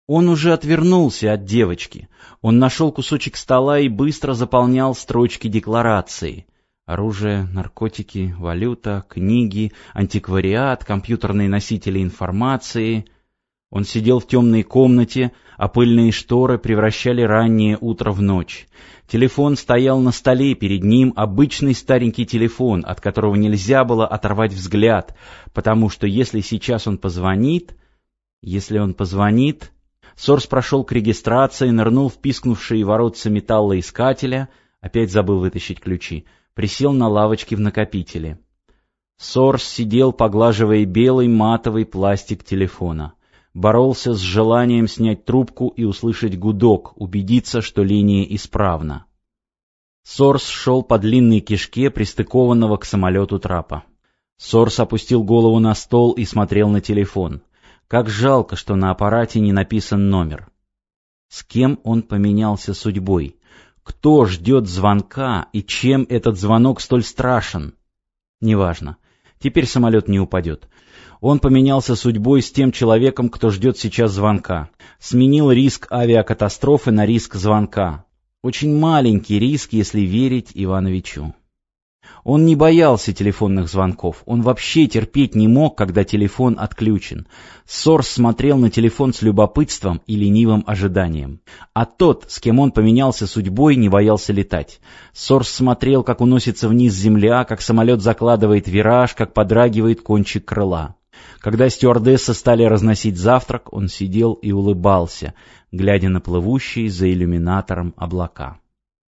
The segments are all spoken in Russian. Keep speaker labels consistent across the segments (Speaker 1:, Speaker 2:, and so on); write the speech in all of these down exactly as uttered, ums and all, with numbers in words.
Speaker 1: Он уже отвернулся от девочки. Он нашел кусочек стола и быстро заполнял строчки декларации. Оружие, наркотики, валюта, книги, антиквариат, компьютерные носители информации. Он сидел в темной комнате, а пыльные шторы превращали раннее утро в ночь. Телефон стоял на столе перед ним, обычный старенький телефон, от которого нельзя было оторвать взгляд, потому что если сейчас он позвонит... Если он позвонит... Сорс прошел к регистрации, нырнул в пискнувшие воротца металлоискателя, опять забыл вытащить ключи, присел на лавочке в накопителе. Сорс сидел, поглаживая белый матовый пластик телефона. Боролся с желанием снять трубку и услышать гудок, убедиться, что линия исправна. Сорс шел по длинной кишке, пристыкованного к самолету трапа. Сорс опустил голову на стол и смотрел на телефон. Как жалко, что на аппарате не написан номер. С кем он поменялся судьбой? Кто ждет звонка и чем этот звонок столь страшен? Неважно. Теперь самолет не упадет. Он поменялся судьбой с тем человеком, кто ждет сейчас звонка. Сменил риск авиакатастрофы на риск звонка. Очень маленький риск, если верить Ивановичу. Он не боялся телефонных звонков. Он вообще терпеть не мог, когда телефон отключен. Сорс смотрел на телефон с любопытством и ленивым ожиданием. А тот, с кем он поменялся судьбой, не боялся летать. Сорс смотрел, как уносится вниз земля, как самолет закладывает вираж, как подрагивает кончик крыла. Когда стюардессы стали разносить завтрак, он сидел и улыбался, глядя на плывущие за иллюминатором облака.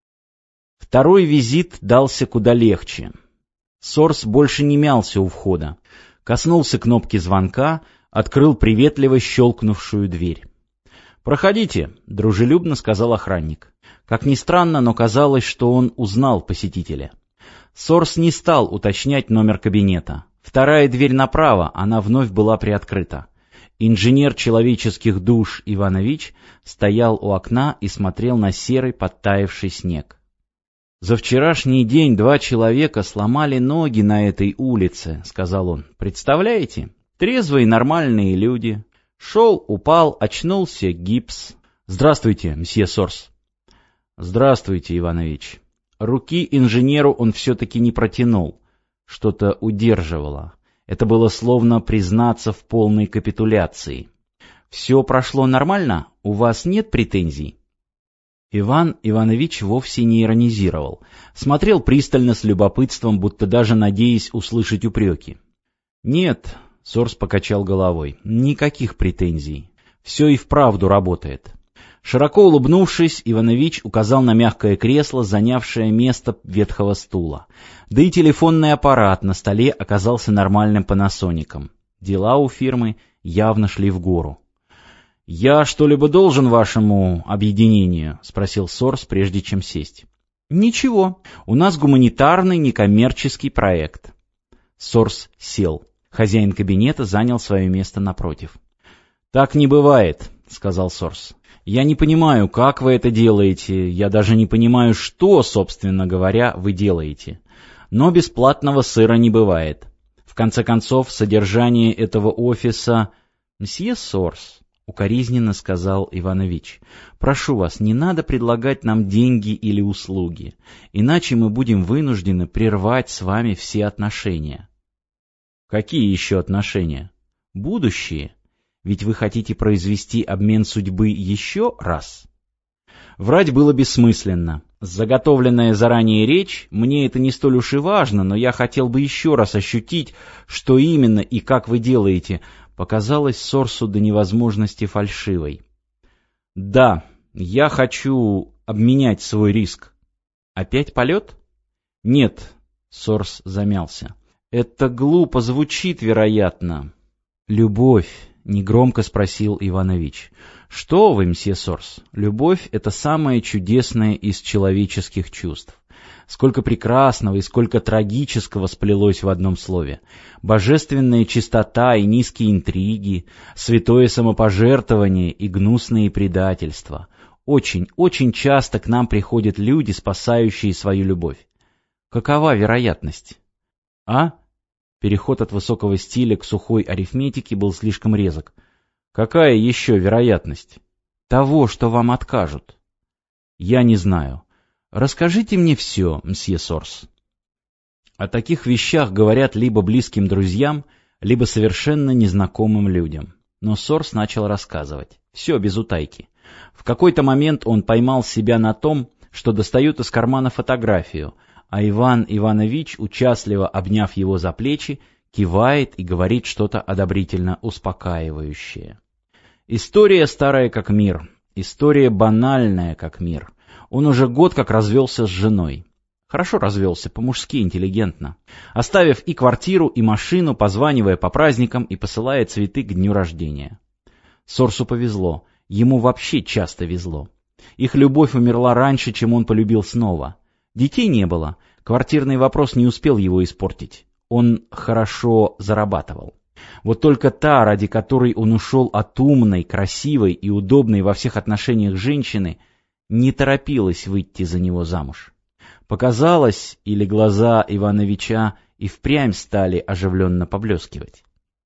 Speaker 1: Второй визит дался куда легче. Сорс больше не мялся у входа. Коснулся кнопки звонка, открыл приветливо щелкнувшую дверь. «Проходите», — дружелюбно сказал охранник. Как ни странно, но казалось, что он узнал посетителя. Сорс не стал уточнять номер кабинета. Вторая дверь направо, она вновь была приоткрыта. Инженер человеческих душ Иванович стоял у окна и смотрел на серый подтаявший снег. «За вчерашний день два человека сломали ноги на этой улице», — сказал он. «Представляете? Трезвые нормальные люди. Шел, упал, очнулся, гипс. Здравствуйте, мсье Сорс». «Здравствуйте, Иванович». Руки инженеру он все-таки не протянул. Что-то удерживало. Это было словно признаться в полной капитуляции. «Все прошло нормально? У вас нет претензий?» Иван Иванович вовсе не иронизировал. Смотрел пристально с любопытством, будто даже надеясь услышать упреки. «Нет», — Сорс покачал головой, — «никаких претензий. Все и вправду работает». Широко улыбнувшись, Иванович указал на мягкое кресло, занявшее место ветхого стула. Да и телефонный аппарат на столе оказался нормальным панасоником. Дела у фирмы явно шли в гору. «Я что-либо должен вашему объединению?» — спросил Сорс, прежде чем сесть. «Ничего. У нас гуманитарный некоммерческий проект». Сорс сел. Хозяин кабинета занял свое место напротив. «Так не бывает», — сказал Сорс. «Я не понимаю, как вы это делаете. Я даже не понимаю, что, собственно говоря, вы делаете. Но бесплатного сыра не бывает. В конце концов, содержание этого офиса...» «Мсье Сорс», — укоризненно сказал Иванович, — «прошу вас, не надо предлагать нам деньги или услуги, иначе мы будем вынуждены прервать с вами все отношения». «Какие еще отношения?» «Будущие. Ведь вы хотите произвести обмен судьбы еще раз?» Врать было бессмысленно. Заготовленная заранее речь, мне это не столь уж и важно, но я хотел бы еще раз ощутить, что именно и как вы делаете, показалось Сорсу до невозможности фальшивой. «Да, я хочу обменять свой риск». «Опять полет?» «Нет», — Сорс замялся. «Это глупо звучит, вероятно». «Любовь», — негромко спросил Иванович. «Что вы, мсье Сорс, любовь — это самое чудесное из человеческих чувств. Сколько прекрасного и сколько трагического сплелось в одном слове. Божественная чистота и низкие интриги, святое самопожертвование и гнусные предательства. Очень, очень часто к нам приходят люди, спасающие свою любовь. Какова вероятность?» «А?» Переход от высокого стиля к сухой арифметике был слишком резок. «Какая еще вероятность?» Того, что вам откажут. Я не знаю. Расскажите мне все, мсье Сорс. О таких вещах говорят либо близким друзьям, либо совершенно незнакомым людям. Но Сорс начал рассказывать. Все без утайки. В какой-то момент он поймал себя на том, что достает из кармана фотографию, а Иван Иванович, участливо обняв его за плечи, кивает и говорит что-то одобрительно успокаивающее. История старая как мир, история банальная как мир. Он уже год как развелся с женой. Хорошо развелся, по-мужски, интеллигентно. Оставив и квартиру, и машину, позванивая по праздникам и посылая цветы к дню рождения. Сорсу повезло, ему вообще часто везло. Их любовь умерла раньше, чем он полюбил снова. Детей не было, квартирный вопрос не успел его испортить. Он хорошо зарабатывал. Вот только та, ради которой он ушел от умной, красивой и удобной во всех отношениях женщины, не торопилась выйти за него замуж. Показалось, или глаза Ивановича и впрямь стали оживленно поблескивать.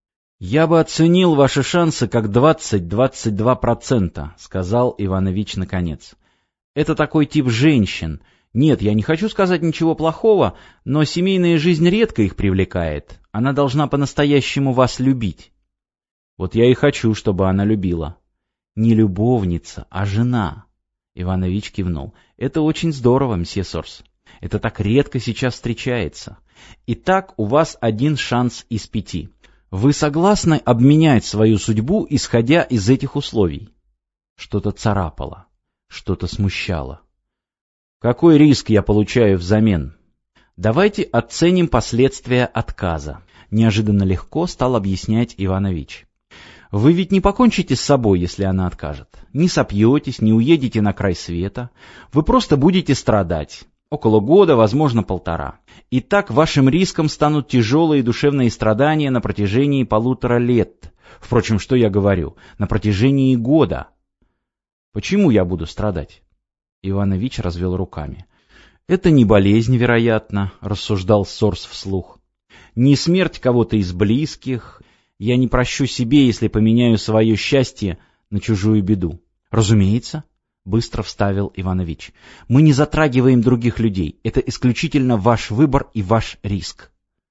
Speaker 1: «Я бы оценил ваши шансы как двадцать-двадцать два процента», — сказал Иванович наконец. «Это такой тип женщин. Нет, я не хочу сказать ничего плохого, но семейная жизнь редко их привлекает. Она должна по-настоящему вас любить». «Вот я и хочу, чтобы она любила». «Не любовница, а жена». Иванович кивнул. «Это очень здорово, мсье Сорс. Это так редко сейчас встречается. Итак, у вас один шанс из пяти. Вы согласны обменять свою судьбу, исходя из этих условий?» Что-то царапало, что-то смущало. «Какой риск я получаю взамен?» «Давайте оценим последствия отказа», — неожиданно легко стал объяснять Иванович. «Вы ведь не покончите с собой, если она откажет. Не сопьетесь, не уедете на край света. Вы просто будете страдать. Около года, возможно, полтора. И так вашим риском станут тяжелые душевные страдания на протяжении полутора лет. Впрочем, что я говорю? На протяжении года. Почему я буду страдать?» Иванович развел руками. «Это не болезнь, вероятно», — рассуждал Сорс вслух. «Не смерть кого-то из близких. Я не прощу себе, если поменяю свое счастье на чужую беду». «Разумеется», — быстро вставил Иванович. «Мы не затрагиваем других людей. Это исключительно ваш выбор и ваш риск».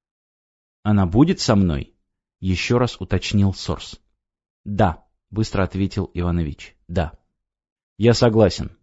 Speaker 1: «Она будет со мной?» — еще раз уточнил Сорс. «Да», — быстро ответил Иванович. «Да». «Я согласен».